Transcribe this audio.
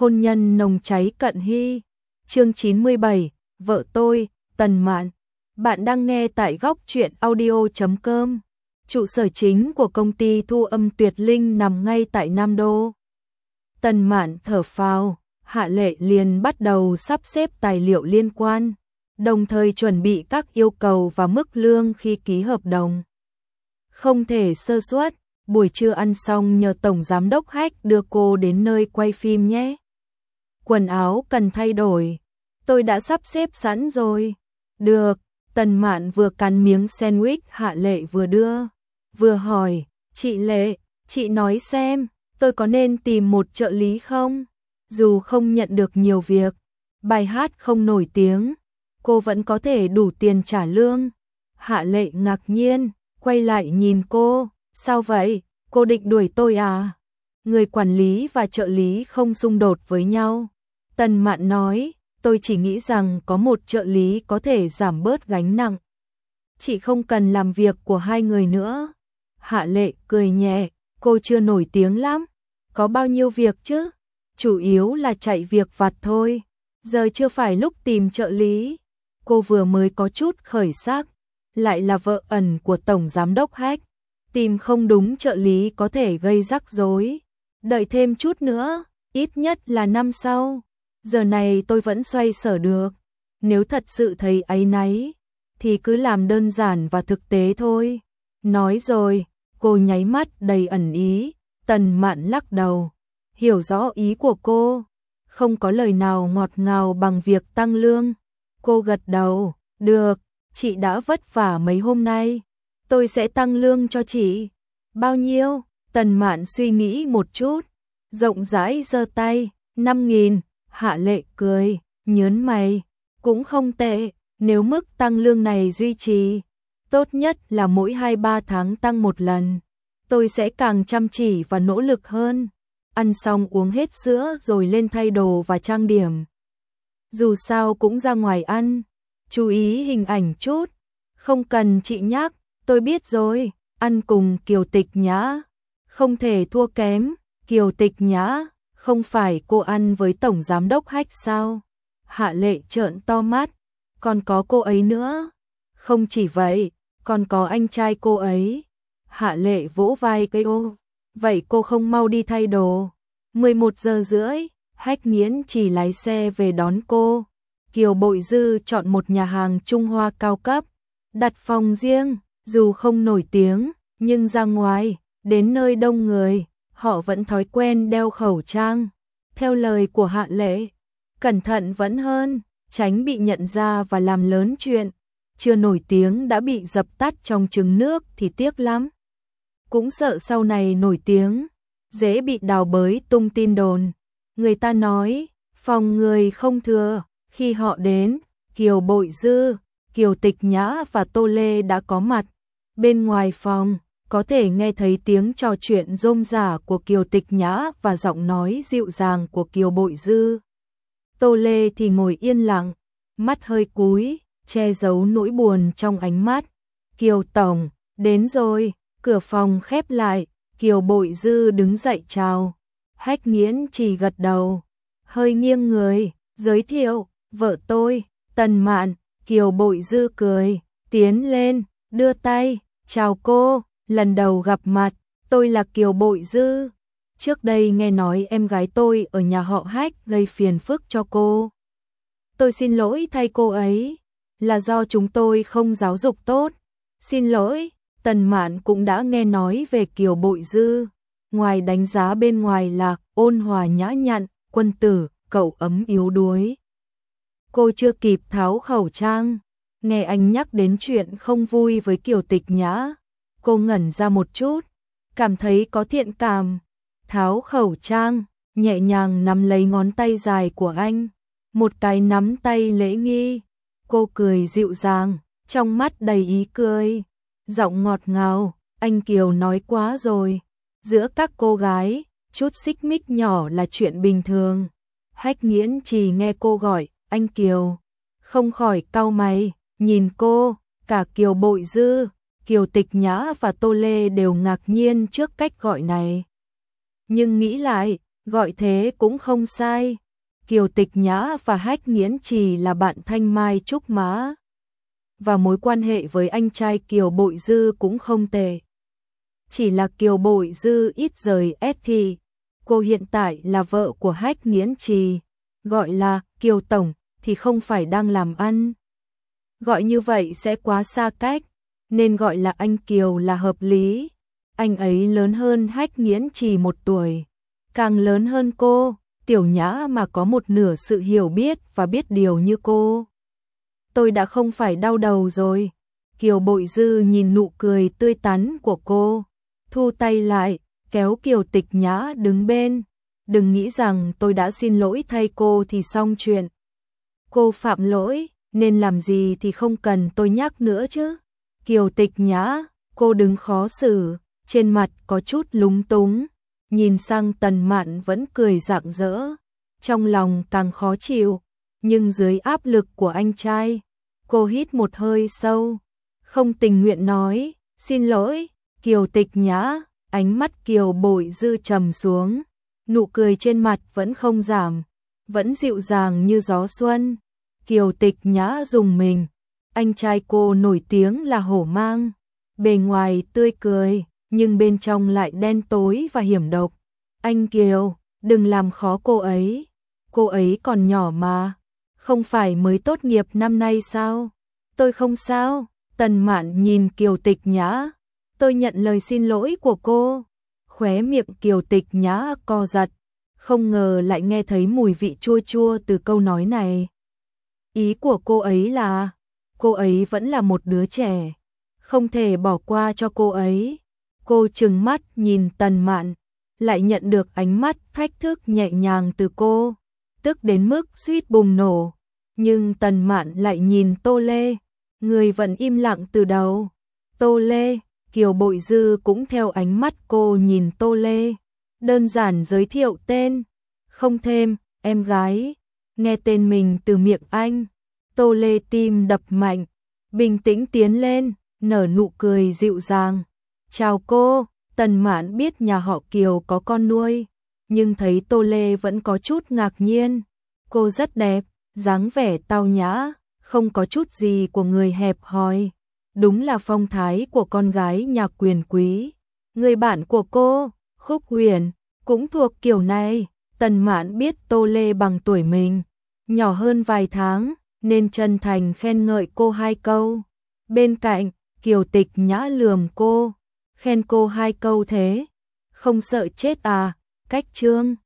hôn nhân nồng cháy cận hy. Chương 97, vợ tôi, Tần Mạn. Bạn đang nghe tại góc truyện audio.com. Trụ sở chính của công ty thu âm Tuyệt Linh nằm ngay tại Nam Đô. Tần Mạn thở phào, Hạ Lệ liền bắt đầu sắp xếp tài liệu liên quan, đồng thời chuẩn bị các yêu cầu và mức lương khi ký hợp đồng. Không thể sơ suất, buổi trưa ăn xong nhờ Tổng Giám đốc Hách đưa cô đến nơi quay phim nhé. Quần áo cần thay đổi, tôi đã sắp xếp sẵn rồi. Được, Tần Mạn vừa cắn miếng sandwich Hạ Lệ vừa đưa, vừa hỏi, chị Lệ, chị nói xem, tôi có nên tìm một trợ lý không? Dù không nhận được nhiều việc, bài hát không nổi tiếng, cô vẫn có thể đủ tiền trả lương. Hạ Lệ ngạc nhiên, quay lại nhìn cô, sao vậy, cô định đuổi tôi à? Người quản lý và trợ lý không xung đột với nhau. Tần Mạn nói, tôi chỉ nghĩ rằng có một trợ lý có thể giảm bớt gánh nặng. Chị không cần làm việc của hai người nữa. Hạ Lệ cười nhẹ, cô chưa nổi tiếng lắm. Có bao nhiêu việc chứ? Chủ yếu là chạy việc vặt thôi. Giờ chưa phải lúc tìm trợ lý. Cô vừa mới có chút khởi sắc, lại là vợ ẩn của Tổng Giám đốc Hách. Tìm không đúng trợ lý có thể gây rắc rối. Đợi thêm chút nữa, ít nhất là năm sau. Giờ này tôi vẫn xoay sở được. Nếu thật sự thấy áy náy, thì cứ làm đơn giản và thực tế thôi. Nói rồi, cô nháy mắt đầy ẩn ý. Tần Mạn lắc đầu, hiểu rõ ý của cô. Không có lời nào ngọt ngào bằng việc tăng lương. Cô gật đầu, được, chị đã vất vả mấy hôm nay. Tôi sẽ tăng lương cho chị. Bao nhiêu? Tần Mạn suy nghĩ một chút, rộng rãi giơ tay, 5.000. Hạ Lệ cười, nhớn mày, cũng không tệ, nếu mức tăng lương này duy trì, tốt nhất là mỗi 2-3 tháng tăng một lần. Tôi sẽ càng chăm chỉ và nỗ lực hơn. Ăn xong uống hết sữa rồi lên thay đồ và trang điểm. Dù sao cũng ra ngoài ăn, chú ý hình ảnh chút. Không cần chị nhắc, tôi biết rồi, ăn cùng Kiều Tịch Nhã. Không thể thua kém, Kiều Tịch Nhã, không phải cô ăn với Tổng Giám đốc Hách sao? Hạ Lệ trợn to mắt, còn có cô ấy nữa. Không chỉ vậy, còn có anh trai cô ấy. Hạ Lệ vỗ vai cây ô, vậy cô không mau đi thay đồ. 11:30, Hách Nghiễn chỉ lái xe về đón cô. Kiều Bội Dư chọn một nhà hàng Trung Hoa cao cấp, đặt phòng riêng, dù không nổi tiếng, nhưng ra ngoài, đến nơi đông người, họ vẫn thói quen đeo khẩu trang. Theo lời của Hạ Lệ, cẩn thận vẫn hơn, tránh bị nhận ra và làm lớn chuyện. Chưa nổi tiếng đã bị dập tắt trong trứng nước thì tiếc lắm. Cũng sợ sau này nổi tiếng, dễ bị đào bới tung tin đồn. Người ta nói, phòng người không thừa, khi họ đến, Kiều Bội Dư, Kiều Tịch Nhã và Tô Lê đã có mặt. Bên ngoài phòng, có thể nghe thấy tiếng trò chuyện rôm rả của Kiều Tịch Nhã và giọng nói dịu dàng của Kiều Bội Dư. Tô Lê thì ngồi yên lặng, mắt hơi cúi, che giấu nỗi buồn trong ánh mắt. Kiều Tổng, đến rồi, cửa phòng khép lại, Kiều Bội Dư đứng dậy chào. Hách Nghiễn chỉ gật đầu, hơi nghiêng người, giới thiệu, vợ tôi, Tần Mạn. Kiều Bội Dư cười, tiến lên, đưa tay, chào cô, lần đầu gặp mặt, tôi là Kiều Bội Dư. Trước đây nghe nói em gái tôi ở nhà họ Hách gây phiền phức cho cô. Tôi xin lỗi thay cô ấy, là do chúng tôi không giáo dục tốt. Xin lỗi, Tần Mạn cũng đã nghe nói về Kiều Bội Dư. Ngoài đánh giá bên ngoài là ôn hòa nhã nhặn, quân tử, cậu ấm yếu đuối. Cô chưa kịp tháo khẩu trang, nghe anh nhắc đến chuyện không vui với Kiều Tịch Nhã. Cô ngẩn ra một chút, cảm thấy có thiện cảm. Tháo khẩu trang, nhẹ nhàng nắm lấy ngón tay dài của anh. Một cái nắm tay lễ nghi. Cô cười dịu dàng, trong mắt đầy ý cười. Giọng ngọt ngào, anh Kiều nói quá rồi. Giữa các cô gái, chút xích mích nhỏ là chuyện bình thường. Hách Nghiễn chỉ nghe cô gọi anh Kiều, không khỏi cau mày, nhìn cô. Cả Kiều Bội Dư, Kiều Tịch Nhã và Tô Lê đều ngạc nhiên trước cách gọi này. Nhưng nghĩ lại, Gọi thế cũng không sai. Kiều Tịch Nhã và Hách Nghiễn Trì là bạn thanh mai trúc mã, và mối quan hệ với anh trai Kiều Bội Dư cũng không tệ. Chỉ là Kiều Bội Dư ít rời S thì cô hiện tại là vợ của Hách Nghiễn Trì, gọi là Kiều Tổng thì không phải đang làm ăn. Gọi như vậy sẽ quá xa cách, nên gọi là anh Kiều là hợp lý. Anh ấy lớn hơn Hách Nghiễn Trì 1 tuổi, càng lớn hơn cô. Tiểu Nhã mà có một nửa sự hiểu biết và biết điều như cô, tôi đã không phải đau đầu rồi. Kiều Bội Dư nhìn nụ cười tươi tắn của cô, thu tay lại, kéo Kiều Tịch Nhã đứng bên. Đừng nghĩ rằng tôi đã xin lỗi thay cô thì xong chuyện. Cô phạm lỗi, nên làm gì thì không cần tôi nhắc nữa chứ. Kiều Tịch Nhã, cô đứng khó xử, trên mặt có chút lúng túng, nhìn sang Tần Mạn vẫn cười rạng rỡ, trong lòng càng khó chịu, nhưng dưới áp lực của anh trai, cô hít một hơi sâu, không tình nguyện nói, xin lỗi. Kiều Tịch Nhã, ánh mắt Kiều Bội Dư trầm xuống, nụ cười trên mặt vẫn không giảm, vẫn dịu dàng như gió xuân. Kiều Tịch Nhã rùng mình, anh trai cô nổi tiếng là hổ mang, bề ngoài tươi cười, nhưng bên trong lại đen tối và hiểm độc. Anh Kiều, đừng làm khó cô ấy còn nhỏ mà, không phải mới tốt nghiệp năm nay sao? Tôi không sao. Tần Mạn nhìn Kiều Tịch Nhã, tôi nhận lời xin lỗi của cô. Khóe miệng Kiều Tịch Nhã co giật, không ngờ lại nghe thấy mùi vị chua chua từ câu nói này. Ý của cô ấy là, cô ấy vẫn là một đứa trẻ, không thể bỏ qua cho cô ấy. Cô trừng mắt nhìn Tần Mạn, lại nhận được ánh mắt thách thức nhẹ nhàng từ cô, tức đến mức suýt bùng nổ. Nhưng Tần Mạn lại nhìn Tô Lê, người vẫn im lặng từ đầu. Tô Lê, Kiều Bội Dư cũng theo ánh mắt cô nhìn Tô Lê, đơn giản giới thiệu tên, không thêm, em gái. Nghe tên mình từ miệng anh, Tô Lê tim đập mạnh, bình tĩnh tiến lên, nở nụ cười dịu dàng. Chào cô. Tần Mạn biết nhà họ Kiều có con nuôi, nhưng thấy Tô Lê vẫn có chút ngạc nhiên. Cô rất đẹp, dáng vẻ tao nhã, không có chút gì của người hẹp hòi. Đúng là phong thái của con gái nhà quyền quý. Người bạn của cô, Khúc Huyền, cũng thuộc kiểu này. Tần Mạn biết Tô Lê bằng tuổi mình, nhỏ hơn vài tháng, nên chân thành khen ngợi cô 2 câu. Bên cạnh, Kiều Tịch Nhã lườm cô, khen cô 2 câu thế, không sợ chết à? Cách trương.